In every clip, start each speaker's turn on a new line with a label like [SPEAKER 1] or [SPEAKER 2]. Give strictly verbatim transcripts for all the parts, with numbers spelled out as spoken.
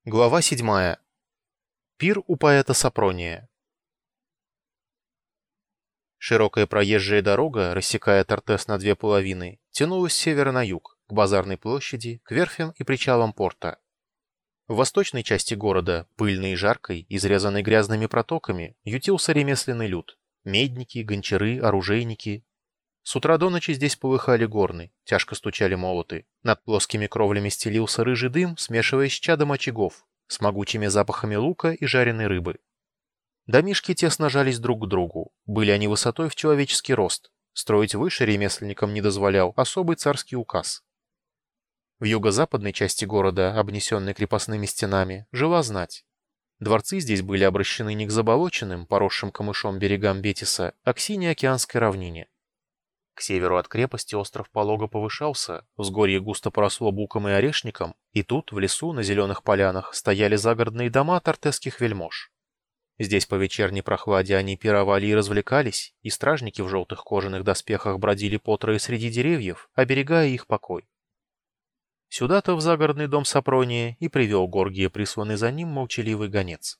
[SPEAKER 1] Глава седьмая. Пир у поэта Сапрония. Широкая проезжая дорога, рассекая Тартес на две половины, тянулась с севера на юг, к базарной площади, к верфям и причалам порта. В восточной части города, пыльной и жаркой, изрезанной грязными протоками, ютился ремесленный люд. Медники, гончары, оружейники. С утра до ночи здесь полыхали горны, тяжко стучали молоты. Над плоскими кровлями стелился рыжий дым, смешиваясь с чадом очагов, с могучими запахами лука и жареной рыбы. Домишки тесно жались друг к другу. Были они высотой в человеческий рост. Строить выше ремесленникам не дозволял особый царский указ. В юго-западной части города, обнесенной крепостными стенами, жила знать. Дворцы здесь были обращены не к заболоченным, поросшим камышом берегам Бетиса, а к синей океанской равнине. К северу от крепости остров полого повышался, взгорье густо поросло буком и орешником, и тут, в лесу, на зеленых полянах, стояли загородные дома тартесских вельмож. Здесь по вечерней прохладе они пировали и развлекались, и стражники в желтых кожаных доспехах бродили по трое среди деревьев, оберегая их покой. Сюда-то, в загородный дом Сапрония, и привел Горгия присланный за ним молчаливый гонец.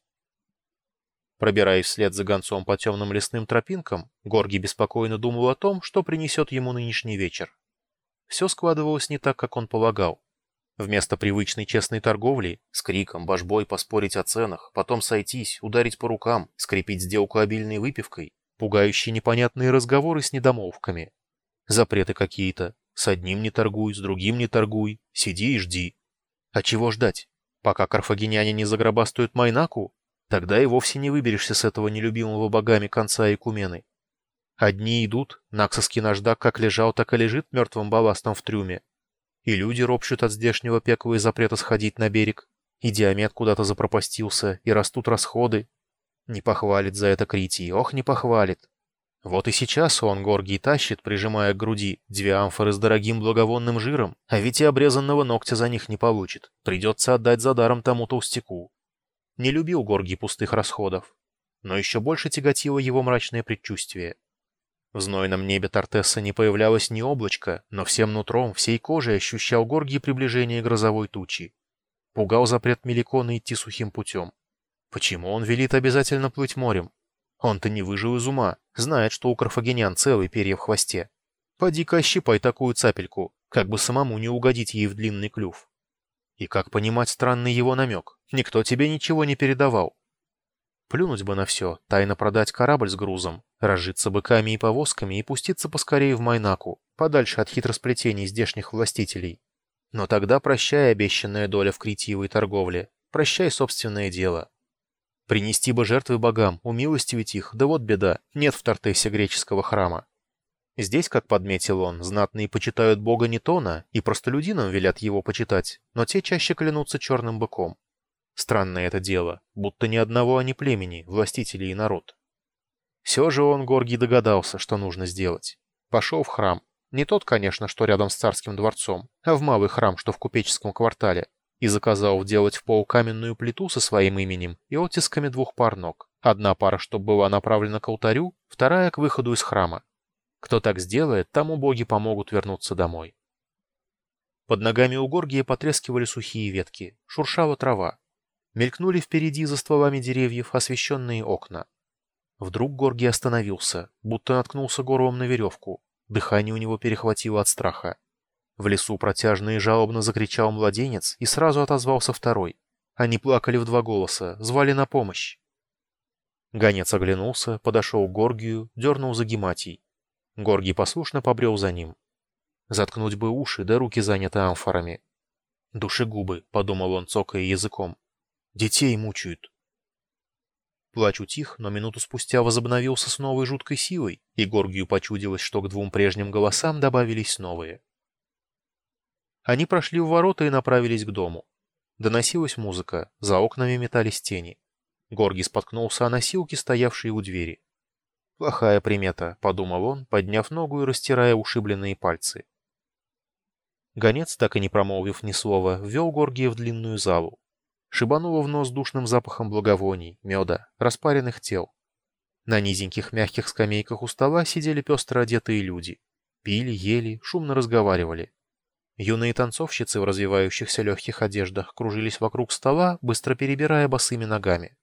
[SPEAKER 1] Пробираясь вслед за гонцом по темным лесным тропинкам, Горгий беспокойно думал о том, что принесет ему нынешний вечер. Все складывалось не так, как он полагал. Вместо привычной честной торговли, с криком, божбой поспорить о ценах, потом сойтись, ударить по рукам, скрепить сделку обильной выпивкой, пугающие непонятные разговоры с недомолвками. Запреты какие-то. С одним не торгуй, с другим не торгуй, сиди и жди. А чего ждать? Пока карфагеняне не загробастают Майнаку, тогда и вовсе не выберешься с этого нелюбимого богами конца Экумены. Одни идут, наксовский наждак как лежал, так и лежит мертвым балластом в трюме. И люди ропщут от здешнего пекла и запрета сходить на берег, и Диамет куда-то запропастился, и растут расходы. Не похвалит за это Критий, ох, не похвалит. Вот и сейчас он, Горгий, тащит, прижимая к груди, две амфоры с дорогим благовонным жиром, а ведь и обрезанного ногтя за них не получит, придется отдать за даром тому толстяку. Не любил Горгий пустых расходов, но еще больше тяготило его мрачное предчувствие. В знойном небе Тартеса не появлялось ни облачка, но всем нутром, всей кожей ощущал Горгий приближение грозовой тучи. Пугал запрет Меликона идти сухим путем. Почему он велит обязательно плыть морем? Он-то не выжил из ума, знает, что у карфагенян целый перья в хвосте. Поди-ка ощипай такую цапельку, как бы самому не угодить ей в длинный клюв. И как понимать странный его намек? Никто тебе ничего не передавал. Плюнуть бы на все, тайно продать корабль с грузом, разжиться быками и повозками и пуститься поскорее в Майнаку, подальше от хитросплетений здешних властителей. Но тогда прощай обещанная доля в критиевой торговле, прощай собственное дело. Принести бы жертвы богам, умилостивить их, да вот беда, нет в Тартесе греческого храма. Здесь, как подметил он, знатные почитают бога Нетона и простолюдинам велят его почитать, но те чаще клянутся черным быком. Странное это дело, будто ни одного они племени, властителей и народ. Все же он, Горгий, догадался, что нужно сделать. Пошел в храм. Не тот, конечно, что рядом с царским дворцом, а в малый храм, что в купеческом квартале, и заказал вделать в пол каменную плиту со своим именем и оттисками двух пар ног. Одна пара, чтобы была направлена к алтарю, вторая к выходу из храма. Кто так сделает, тому боги помогут вернуться домой. Под ногами у Горгия потрескивали сухие ветки, шуршала трава. Мелькнули впереди за стволами деревьев освещенные окна. Вдруг Горгий остановился, будто наткнулся горлом на веревку. Дыхание у него перехватило от страха. В лесу протяжно и жалобно закричал младенец, и сразу отозвался второй. Они плакали в два голоса, звали на помощь. Гонец оглянулся, подошел к Горгию, дернул за гематий. Горгий послушно побрел за ним. Заткнуть бы уши, да руки заняты амфорами. «Душегубы», — подумал он, цокая языком. «Детей мучают». Плач утих, но минуту спустя возобновился с новой жуткой силой, и Горгию почудилось, что к двум прежним голосам добавились новые. Они прошли в ворота и направились к дому. Доносилась музыка, за окнами метались тени. Горгий споткнулся о носилки, стоявшие у двери. «Плохая примета», — подумал он, подняв ногу и растирая ушибленные пальцы. Гонец, так и не промолвив ни слова, ввел Горгия в длинную залу. Шибануло в нос душным запахом благовоний, меда, распаренных тел. На низеньких мягких скамейках у стола сидели пестро одетые люди. Пили, ели, шумно разговаривали. Юные танцовщицы в развивающихся легких одеждах кружились вокруг стола, быстро перебирая босыми ногами.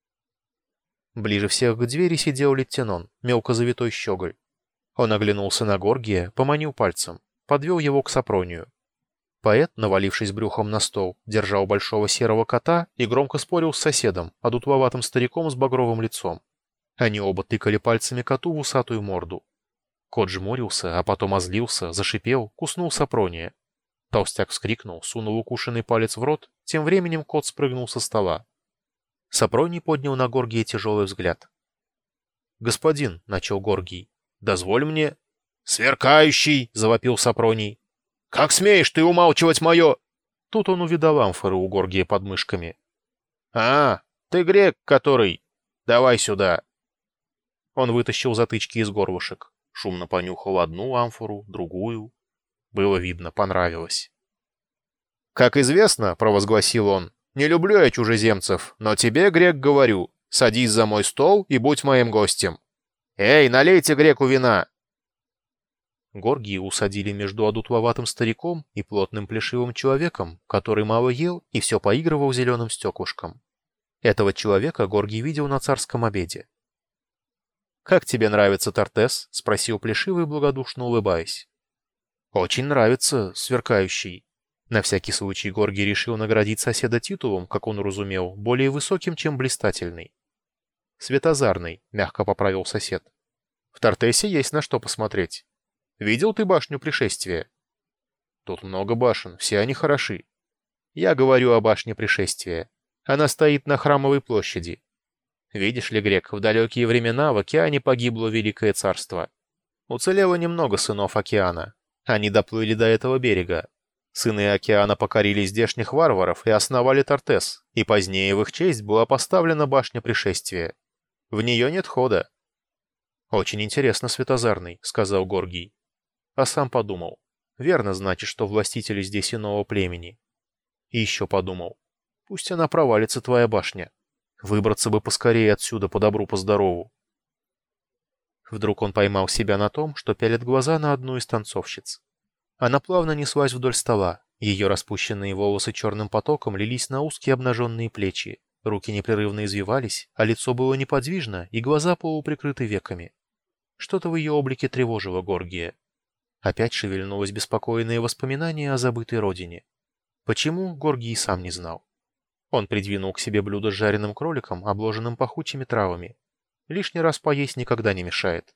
[SPEAKER 1] Ближе всех к двери сидел Леттинон, мелко завитой щеголь. Он оглянулся на Горгия, поманил пальцем, подвел его к Сапронию. Поэт, навалившись брюхом на стол, держал большого серого кота и громко спорил с соседом, одутловатым стариком с багровым лицом. Они оба тыкали пальцами коту в усатую морду. Кот жмурился, а потом озлился, зашипел, куснул Сапрония. Толстяк вскрикнул, сунул укушенный палец в рот, тем временем кот спрыгнул со стола. Сапроний поднял на Горгия тяжелый взгляд. «Господин», — начал Горгий, — «дозволь мне...» «Сверкающий!» — завопил Сапроний. «Как смеешь ты умалчивать мое...» Тут он увидал амфоры у Горгия под мышками. «А, ты грек, который... Давай сюда!» Он вытащил затычки из горлышек, шумно понюхал одну амфору, другую. Было видно, понравилось. «Как известно, — провозгласил он, — не люблю я чужеземцев, но тебе, грек, говорю, садись за мой стол и будь моим гостем. Эй, налейте греку вина!» Горгии усадили между одутловатым стариком и плотным плешивым человеком, который мало ел и все поигрывал зеленым стеклышком. Этого человека Горгий видел на царском обеде. «Как тебе нравится, Тартес?» — спросил плешивый, благодушно улыбаясь. «Очень нравится, сверкающий». На всякий случай Горгий решил наградить соседа титулом, как он разумел, более высоким, чем блистательный. «Светозарный», — мягко поправил сосед. «В Тартесе есть на что посмотреть. Видел ты башню Пришествия?» «Тут много башен, все они хороши». «Я говорю о башне Пришествия. Она стоит на Храмовой площади. Видишь ли, грек, в далекие времена в океане погибло Великое Царство. Уцелело немного сынов океана. Они доплыли до этого берега. Сыны океана покорили здешних варваров и основали Тартес, и позднее в их честь была поставлена башня Пришествия. В нее нет хода». «Очень интересно, Светозарный», — сказал Горгий. А сам подумал. Верно, значит, что властители здесь иного племени. И еще подумал. Пусть она провалится, твоя башня. Выбраться бы поскорее отсюда по добру, по здорову. Вдруг он поймал себя на том, что пялит глаза на одну из танцовщиц. Она плавно неслась вдоль стола. Ее распущенные волосы черным потоком лились на узкие обнаженные плечи. Руки непрерывно извивались, а лицо было неподвижно, и глаза полуприкрыты веками. Что-то в ее облике тревожило Горгия. Опять шевельнулось беспокойное воспоминание о забытой родине. Почему, Горгий сам не знал. Он придвинул к себе блюдо с жареным кроликом, обложенным пахучими травами. Лишний раз поесть никогда не мешает.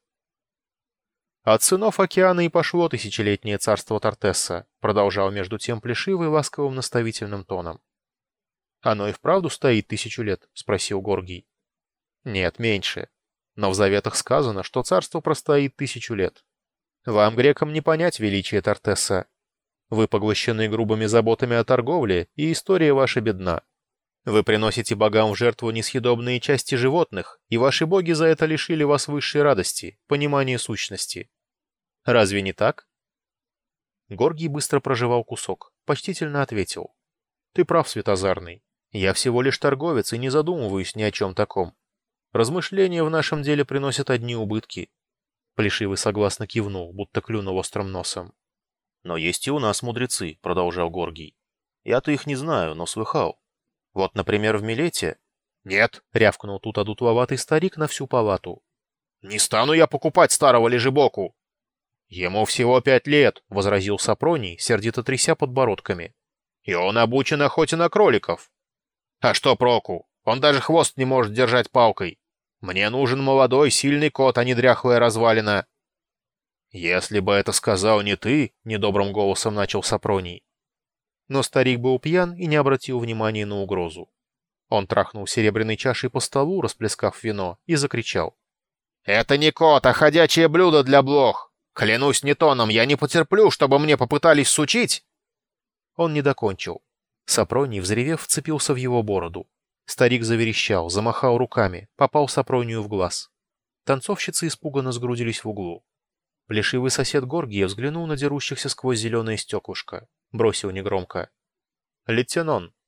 [SPEAKER 1] «От сынов океана и пошло тысячелетнее царство Тартесса», продолжал между тем плешивый ласковым наставительным тоном. «Оно и вправду стоит тысячу лет?» — спросил Горгий. «Нет, меньше. Но в заветах сказано, что царство простоит тысячу лет. Вам, грекам, не понять величие Тартесса. Вы поглощены грубыми заботами о торговле, и история ваша бедна. Вы приносите богам в жертву несъедобные части животных, и ваши боги за это лишили вас высшей радости, понимания сущности. Разве не так?» Горгий быстро прожевал кусок, почтительно ответил. «Ты прав, Светозарный. Я всего лишь торговец и не задумываюсь ни о чем таком. Размышления в нашем деле приносят одни убытки». Плешивый согласно кивнул, будто клюнул острым носом. «Но есть и у нас мудрецы», — продолжал Горгий. «Я-то их не знаю, но слыхал. Вот, например, в Милете...» «Нет», — рявкнул тут одутловатый старик на всю палату. «Не стану я покупать старого лежебоку!» «Ему всего пять лет», — возразил Сапроний, сердито тряся подбородками. «И он обучен охоте на кроликов». «А что проку? Он даже хвост не может держать палкой. Мне нужен молодой, сильный кот, а не дряхлая развалина». «Если бы это сказал не ты», — недобрым голосом начал Сапроний. Но старик был пьян и не обратил внимания на угрозу. Он трахнул серебряной чашей по столу, расплескав вино, и закричал. «Это не кот, а ходячее блюдо для блох! Клянусь Нетоном, я не потерплю, чтобы мне попытались сучить!» Он не докончил. Сапроний, взревев, вцепился в его бороду. Старик заверещал, замахал руками, попал Сапронию в глаз. Танцовщицы испуганно сгрудились в углу. Плешивый сосед Горгия взглянул на дерущихся сквозь зеленое стеклышко. Бросил негромко. «Леттинон,